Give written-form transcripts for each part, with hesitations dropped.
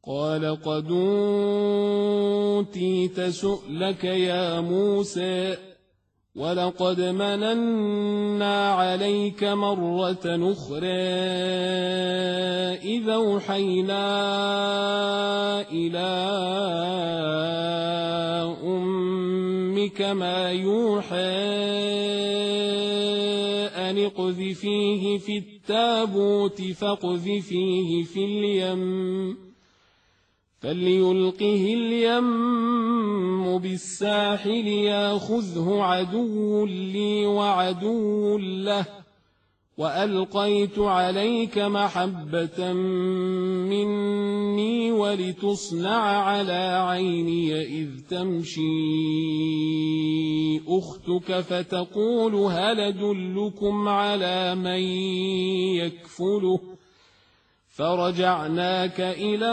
قال قد أوتيت سؤلك يا موسى ولقد مننا عليك مرة أخرى إذا أوحينا إلى أمك ما يوحى أن اقذفيه في التابوت فاقذفيه في اليم فليلقه اليم بالساحل ياخذه عدو لي وعدو له وألقيت عليك محبة مني ولتصنع على عيني إذ تمشي أختك فتقول هل أدلكم على من يكفله فرجعناك إلى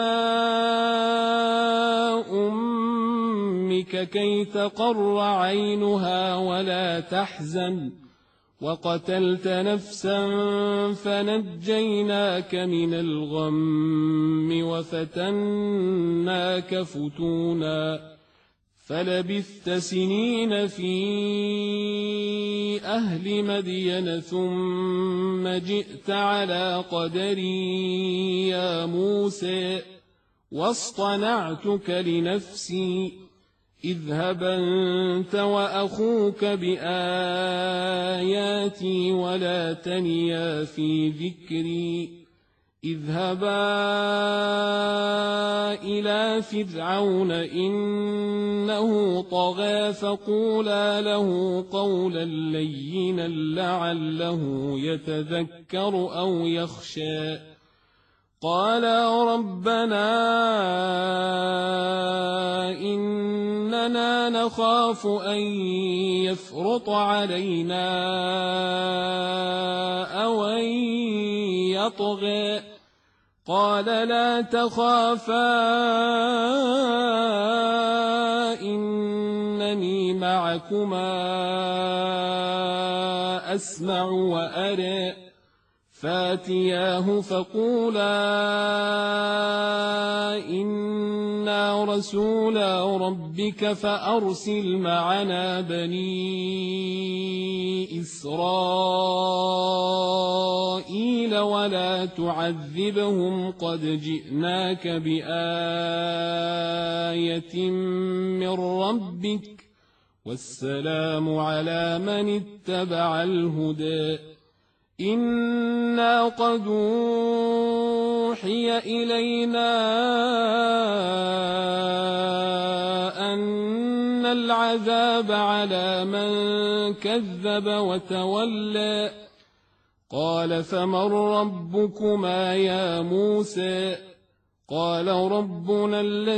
أمك كي تقر عينها ولا تحزن وقتلت نفسا فنجيناك من الغم وفتناك فتونا فلبثت سنين في أهل مدين ثم جئت على قدري يا موسى واصطنعتك لنفسي اذهب أنت وأخوك بآياتي ولا تنيا في ذكري اذهبا إلى فرعون إنه طغى فقولا له قولا لينا لعله يتذكر أو يخشى قالا ربنا إننا نخاف أن يفرط علينا أو أن يطغى قال لا تخافا إنني معكما أسمع وأرى فاتياه فقولا إنا رسولا ربك فأرسل معنا بني إسرائيل ولا تعذبهم قد جئناك بآية من ربك والسلام على من اتبع الهدى إنا قد أوحي إلينا أن العذاب على من كذب وتولى قال فمن ربكما يا موسى قال ربنا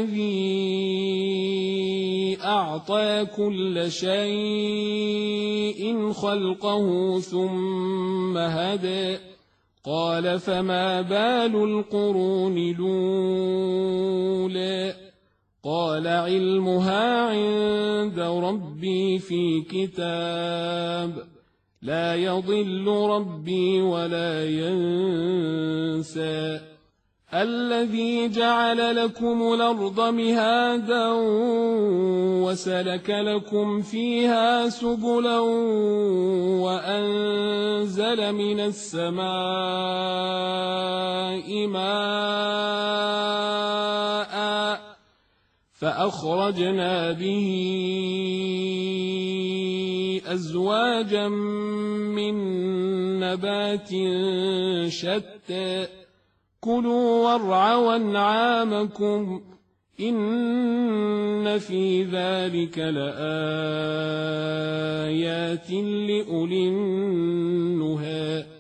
الذي أعطى كل شيء خلقه ثم هدى قال فما بال القرون الأولى قال علمها عند ربي في كتاب لا يضل ربي ولا ينسى الذي جعل لكم الأرض مهادا وسلك لكم فيها سبلا وأنزل من السماء ماء فأخرجنا به أزواجا من نبات شتى كلوا وارعوا أنعامكم إن في ذلك لآيات لأولي النهى